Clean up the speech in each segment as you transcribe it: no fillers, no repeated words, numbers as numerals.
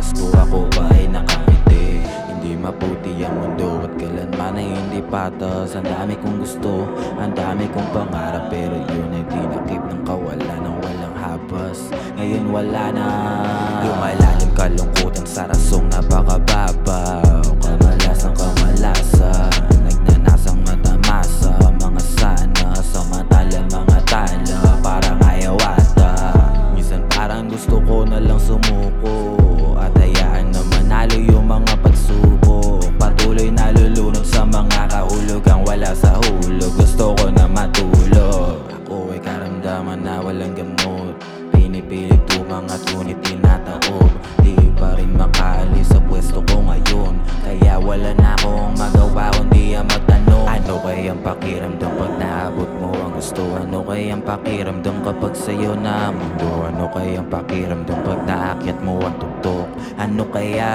Pasko ako ba ay nakangiti? Hindi maputi ang mundo at kailanman ay hindi patas. Ang dami kong gusto, ang dami kong pangarap, pero yun ay dinakip ng kawalan ng walang habas. Ngayon wala na, lumalalim kalungkutan sa rasong napakababaw. Kamalas ng kamalasan, nagnanasang matamasa. Mga sana, samantalang mga tala, parang ayaw ata. Minsan parang gusto ko na lang sumuko at hayaan na manalo yung mga pagsubok. Patuloy nalulunod sa mga kahulugang wala sa hulog. Gusto ko na matulog. Ako ay karamdaman na walang gamot. Pinipilit tumangat ngunit tinataob. Di pa rin makaalis sa pwesto ko ngayon. Kaya wala na akong magawa kundi ang magtanong, ano kayang pakiramdam pag naabot mo ang gusto? Ano kayang pakiramdam kapag sa'yo na ang mundo? Ano kayang pakiramdam pag naakyat mo ang tuktok? Ano kaya?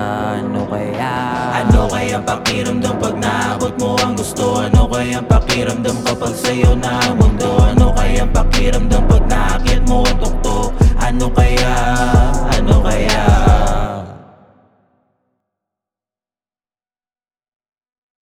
Ano kayang pakiramdam pag naabot mo ang gusto? Ano kayang pakiramdam kapag sa'yo na ang mundo? Ano kayang pakiramdam pag naakyat mo ang tuktok? Ano kaya?